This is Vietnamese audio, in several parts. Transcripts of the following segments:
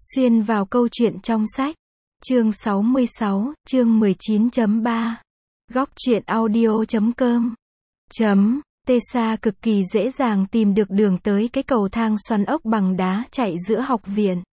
Xuyên vào câu chuyện trong sách. Chương 66, chương 19.3. Góc truyện audio.com. Tessa cực kỳ dễ dàng tìm được đường tới cái cầu thang xoắn ốc bằng đá chạy giữa học viện.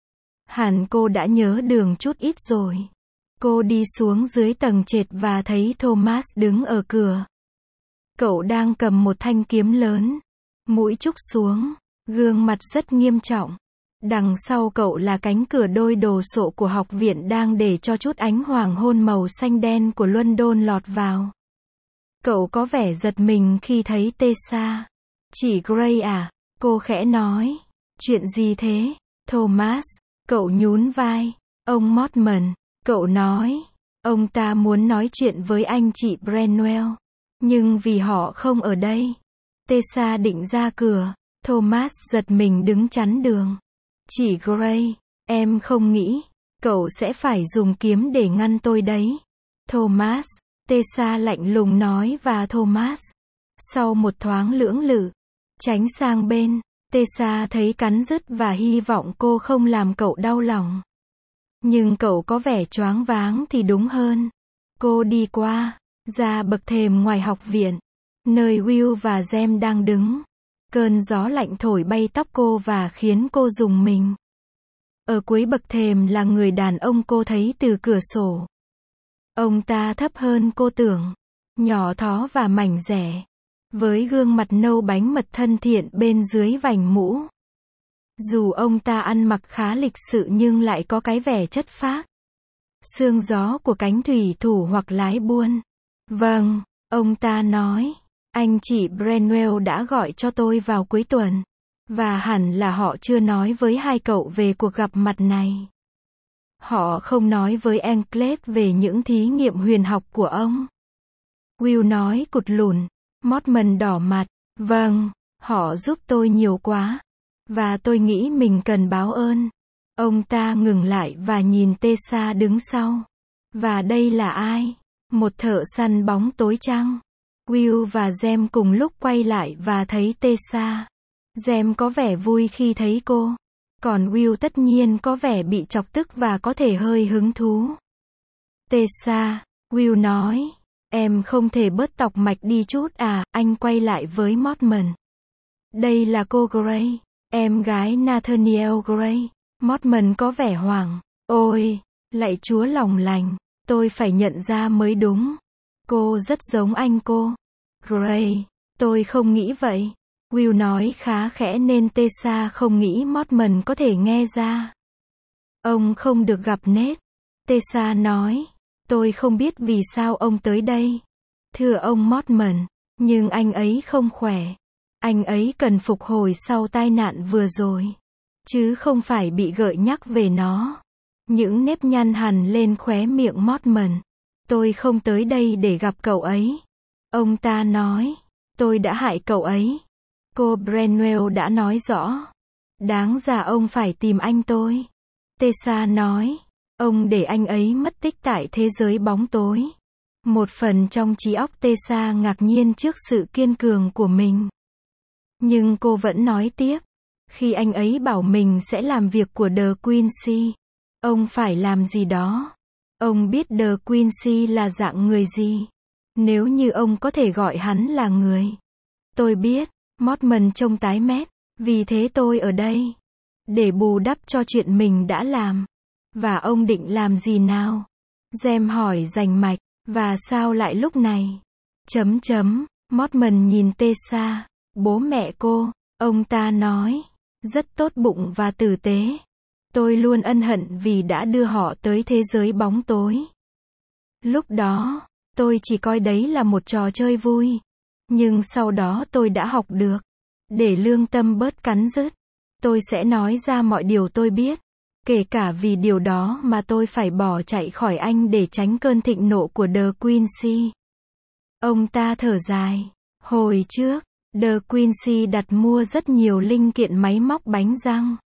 Hẳn cô đã nhớ đường chút ít rồi. Cô đi xuống dưới tầng trệt và thấy Thomas đứng ở cửa. Cậu đang cầm một thanh kiếm lớn, mũi trúc xuống, gương mặt rất nghiêm trọng. Đằng sau cậu là cánh cửa đôi đồ sộ của học viện đang để cho chút ánh hoàng hôn màu xanh đen của London lọt vào. Cậu có vẻ giật mình khi thấy Tessa. "Chị Gray à?" Cô khẽ nói. "Chuyện gì thế, Thomas?" Cậu nhún vai. "Ông Mortimer," cậu nói. "Ông ta muốn nói chuyện với anh chị Brenwell. Nhưng vì họ không ở đây." Tessa định ra cửa. Thomas giật mình đứng chắn đường. "Chị Gray, em không nghĩ cậu sẽ phải dùng kiếm để ngăn tôi đấy." "Thomas," Tessa lạnh lùng nói và Thomas, sau một thoáng lưỡng lự, tránh sang bên. Tessa thấy cắn rứt và hy vọng cô không làm cậu đau lòng. Nhưng cậu có vẻ choáng váng thì đúng hơn. Cô đi qua, ra bậc thềm ngoài học viện, nơi Will và Jem đang đứng. Cơn gió lạnh thổi bay tóc cô và khiến cô rùng mình. Ở cuối bậc thềm là người đàn ông cô thấy từ cửa sổ. Ông ta thấp hơn cô tưởng, nhỏ thó và mảnh dẻ, với gương mặt nâu bánh mật thân thiện bên dưới vành mũ. Dù ông ta ăn mặc khá lịch sự nhưng lại có cái vẻ chất phác. Sương gió của cánh thủy thủ hoặc lái buôn. "Vâng," ông ta nói. "Anh chị Brenwell đã gọi cho tôi vào cuối tuần. Và hẳn là họ chưa nói với hai cậu về cuộc gặp mặt này. Họ không nói với Enclave về những thí nghiệm huyền học của ông." Will nói cụt lùn. Mortimer đỏ mặt. "Vâng, họ giúp tôi nhiều quá. Và tôi nghĩ mình cần báo ơn." Ông ta ngừng lại và nhìn Tessa đứng sau. "Và đây là ai?" "Một thợ săn bóng tối chăng?" Will và Jem cùng lúc quay lại và thấy Tessa. Jem có vẻ vui khi thấy cô. Còn Will tất nhiên có vẻ bị chọc tức và có thể hơi hứng thú. "Tessa," Will nói. "Em không thể bớt tọc mạch đi chút à?" Anh quay lại với Mortimer. "Đây là cô Gray, em gái Nathaniel Gray." Mortimer có vẻ hoảng. "Ôi, lạy Chúa lòng lành, tôi phải nhận ra mới đúng. Cô rất giống anh cô." "Gray, tôi không nghĩ vậy." Will nói khá khẽ nên Tessa không nghĩ Mortimer có thể nghe ra. "Ông không được gặp Ned," Tessa nói. "Tôi không biết vì sao ông tới đây, thưa ông Mortimer, nhưng anh ấy không khỏe. Anh ấy cần phục hồi sau tai nạn vừa rồi, chứ không phải bị gợi nhắc về nó." Những nếp nhăn hằn lên khóe miệng Mortimer. "Tôi không tới đây để gặp cậu ấy," ông ta nói. "Tôi đã hại cậu ấy. Cô Brenwell đã nói rõ. Đáng ra ông phải tìm anh tôi." Tessa nói. "Ông để anh ấy mất tích tại thế giới bóng tối." Một phần trong trí óc Tessa ngạc nhiên trước sự kiên cường của mình. Nhưng cô vẫn nói tiếp. "Khi anh ấy bảo mình sẽ làm việc của The Quincy, ông phải làm gì đó. Ông biết The Quincy là dạng người gì. Nếu như ông có thể gọi hắn là người." "Tôi biết." Mortimer trông tái mét. "Vì thế tôi ở đây. Để bù đắp cho chuyện mình đã làm." "Và ông định làm gì nào?" Jem hỏi rành mạch. "Và sao lại lúc này?" Mortimer nhìn Tessa. "Bố mẹ cô," ông ta nói, "rất tốt bụng và tử tế. Tôi luôn ân hận vì đã đưa họ tới thế giới bóng tối. Lúc đó, tôi chỉ coi đấy là một trò chơi vui. Nhưng sau đó tôi đã học được. Để lương tâm bớt cắn rứt, tôi sẽ nói ra mọi điều tôi biết. Kể cả vì điều đó mà tôi phải bỏ chạy khỏi anh để tránh cơn thịnh nộ của The Quincy." Ông ta thở dài. "Hồi trước, The Quincy đặt mua rất nhiều linh kiện máy móc bánh răng,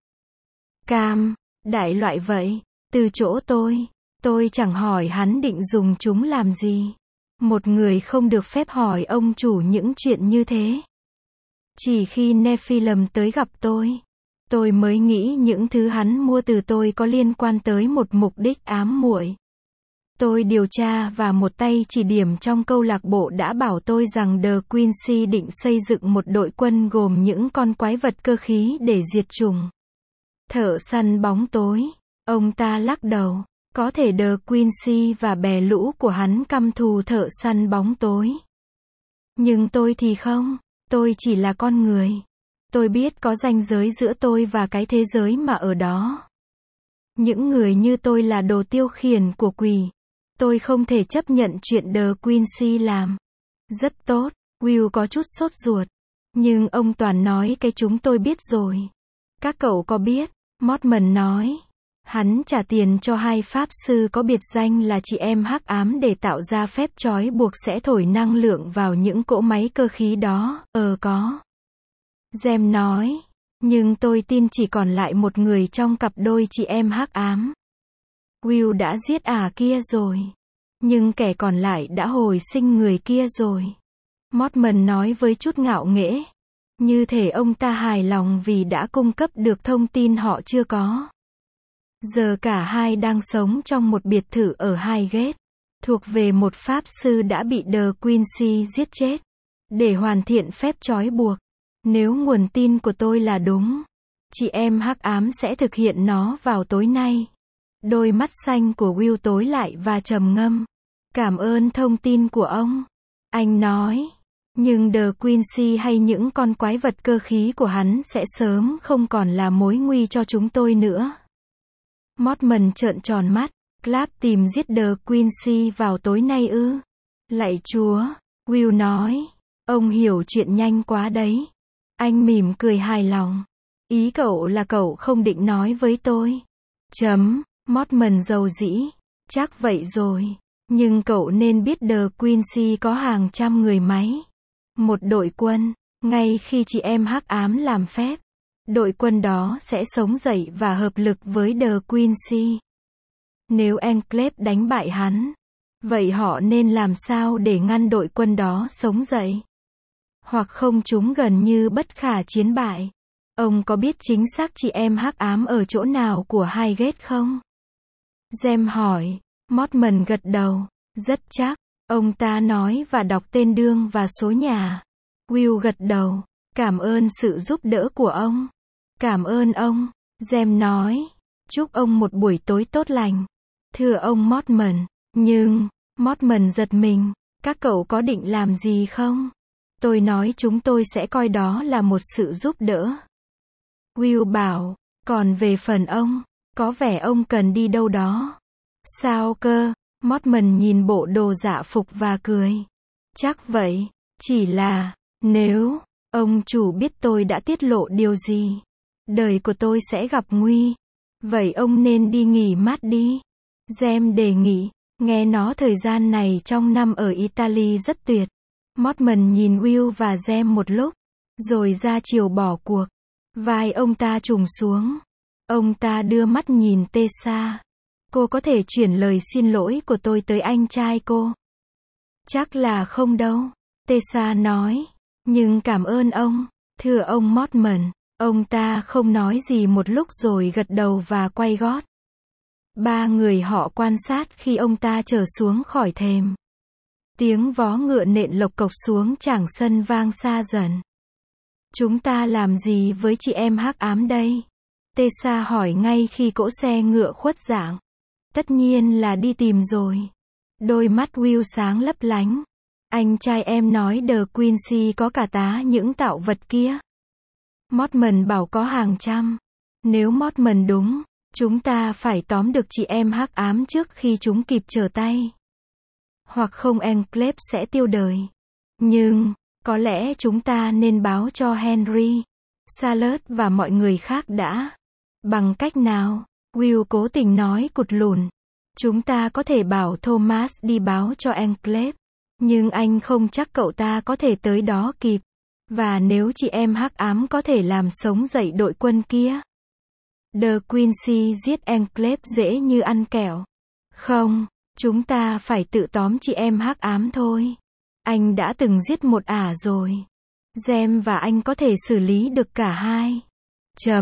cam, đại loại vậy, từ chỗ tôi. Tôi chẳng hỏi hắn định dùng chúng làm gì. Một người không được phép hỏi ông chủ những chuyện như thế. Chỉ khi Nephilim tới gặp tôi, Tôi mới nghĩ những thứ hắn mua từ tôi có liên quan tới một mục đích ám muội. Tôi điều tra và một tay chỉ điểm trong câu lạc bộ đã bảo tôi rằng The Quincy định xây dựng một đội quân gồm những con quái vật cơ khí để diệt chủng. Thợ săn bóng tối. Ông ta lắc đầu. Có thể The Quincy và bè lũ của hắn căm thù thợ săn bóng tối. Nhưng tôi thì không. Tôi chỉ là con người. Tôi biết có ranh giới giữa tôi và cái thế giới mà ở đó. Những người như tôi là đồ tiêu khiển của quỷ. Tôi không thể chấp nhận chuyện The Quincy làm. Rất tốt. Will có chút sốt ruột. Nhưng ông toàn nói cái chúng tôi biết rồi. Các cậu có biết? Mormon nói. Hắn trả tiền cho hai pháp sư có biệt danh là chị em hắc ám để tạo ra phép trói buộc sẽ thổi năng lượng vào những cỗ máy cơ khí đó. Có. Jem nói. Nhưng tôi tin chỉ còn lại một người trong cặp đôi chị em hắc ám. Will đã giết kia rồi. Nhưng kẻ còn lại đã hồi sinh người kia rồi. Mormon nói với chút ngạo nghễ. Như thể ông ta hài lòng vì đã cung cấp được thông tin họ chưa có. Giờ cả hai đang sống trong một biệt thự ở Highgate, thuộc về một pháp sư đã bị The Quincy giết chết. Để hoàn thiện phép trói buộc. Nếu nguồn tin của tôi là đúng, chị em hắc ám sẽ thực hiện nó vào tối nay. Đôi mắt xanh của Will tối lại và trầm ngâm. Cảm ơn thông tin của ông. Anh nói. Nhưng The Quincy hay những con quái vật cơ khí của hắn sẽ sớm không còn là mối nguy cho chúng tôi nữa. Mormon trợn tròn mắt. Clap tìm giết The Quincy vào tối nay ư? Lạy Chúa. Will nói. Ông hiểu chuyện nhanh quá đấy. Anh mỉm cười hài lòng. Ý cậu là cậu không định nói với tôi. Mormon rầu rĩ. Chắc vậy rồi. Nhưng cậu nên biết The Quincy có hàng trăm người máy. Một đội quân. Ngay khi chị em hắc ám làm phép, đội quân đó sẽ sống dậy và hợp lực với The Quincy. Nếu Enclave đánh bại hắn, vậy họ nên làm sao để ngăn đội quân đó sống dậy? Hoặc không, chúng gần như bất khả chiến bại. Ông có biết chính xác chị em hắc ám ở chỗ nào của Highgate không? Jem hỏi. Mormon gật đầu. Rất chắc. Ông ta nói và đọc tên đương và số nhà. Will gật đầu. Cảm ơn sự giúp đỡ của ông. Cảm ơn ông. Jem nói. Chúc ông một buổi tối tốt lành. Thưa ông Mormon. Nhưng, Mormon giật mình. Các cậu có định làm gì không? Tôi nói chúng tôi sẽ coi đó là một sự giúp đỡ. Will bảo. Còn về phần ông, có vẻ ông cần đi đâu đó. Sao cơ? Mormon nhìn bộ đồ dạ phục và cười. Chắc vậy. Chỉ là, nếu ông chủ biết tôi đã tiết lộ điều gì, đời của tôi sẽ gặp nguy. Vậy ông nên đi nghỉ mát đi. Jem đề nghị. Nghe nó thời gian này trong năm ở Italy rất tuyệt. Mormon nhìn Will và Jem một lúc, rồi ra chiều bỏ cuộc. Vai ông ta trùng xuống. Ông ta đưa mắt nhìn Tessa. Cô có thể chuyển lời xin lỗi của tôi tới anh trai cô? Chắc là không đâu. Tessa nói. Nhưng cảm ơn ông. Thưa ông Mormon. Ông ta không nói gì một lúc rồi gật đầu và quay gót. Ba người họ quan sát khi ông ta trở xuống khỏi thềm. Tiếng vó ngựa nện lộc cộc xuống trảng sân vang xa dần. Chúng ta làm gì với chị em hắc ám đây? Tessa hỏi ngay khi cỗ xe ngựa khuất dạng. Tất nhiên là đi tìm rồi. Đôi mắt Will sáng lấp lánh. Anh trai em nói The Quincy có cả tá những tạo vật kia. Mormon bảo có hàng trăm. Nếu Mormon đúng, chúng ta phải tóm được chị em hắc ám trước khi chúng kịp trở tay. Hoặc không Enclave sẽ tiêu đời. Nhưng, có lẽ chúng ta nên báo cho Henry, Charlotte và mọi người khác đã. Bằng cách nào? Will cố tình nói cụt lùn. Chúng ta có thể bảo Thomas đi báo cho Enclave. Nhưng anh không chắc cậu ta có thể tới đó kịp. Và nếu chị em hắc ám có thể làm sống dậy đội quân kia, The Quincy giết Enclave dễ như ăn kẹo. Không, chúng ta phải tự tóm chị em hắc ám thôi. Anh đã từng giết một ả rồi. Jem và anh có thể xử lý được cả hai.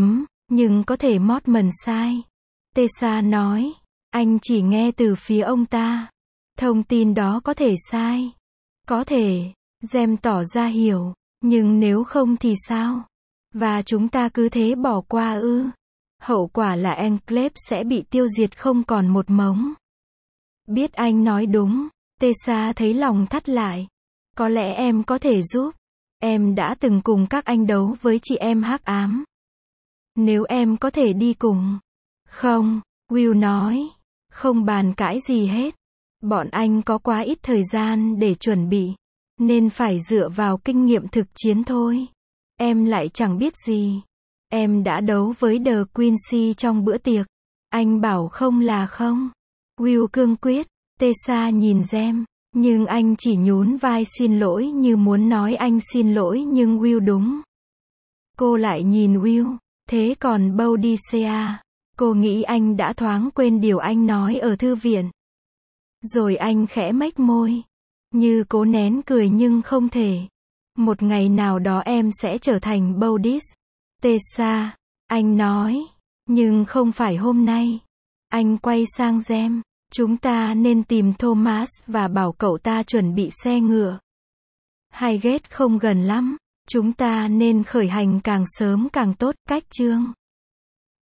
Nhưng có thể Mormon sai. Tessa nói. Anh chỉ nghe từ phía ông ta. Thông tin đó có thể sai. Có thể. Gem tỏ ra hiểu. Nhưng nếu không thì sao? Và chúng ta cứ thế bỏ qua ư? Hậu quả là Enclave sẽ bị tiêu diệt không còn một mống. Biết anh nói đúng. Tessa thấy lòng thắt lại. Có lẽ em có thể giúp. Em đã từng cùng các anh đấu với chị em hắc ám. Nếu em có thể đi cùng. Không, Will nói. Không bàn cãi gì hết. Bọn anh có quá ít thời gian để chuẩn bị. Nên phải dựa vào kinh nghiệm thực chiến thôi. Em lại chẳng biết gì. Em đã đấu với The Quincy trong bữa tiệc. Anh bảo không là không. Will cương quyết. Tessa nhìn Gem. Nhưng anh chỉ nhún vai xin lỗi như muốn nói anh xin lỗi nhưng Will đúng. Cô lại nhìn Will. Thế còn Boudicea? Cô nghĩ anh đã thoáng quên điều anh nói ở thư viện. Rồi anh khẽ mếch môi. Như cố nén cười nhưng không thể. Một ngày nào đó em sẽ trở thành Boudis. Tessa. Anh nói. Nhưng không phải hôm nay. Anh quay sang Gem. Chúng ta nên tìm Thomas và bảo cậu ta chuẩn bị xe ngựa. Highgate không gần lắm. Chúng ta nên khởi hành càng sớm càng tốt. Cách chương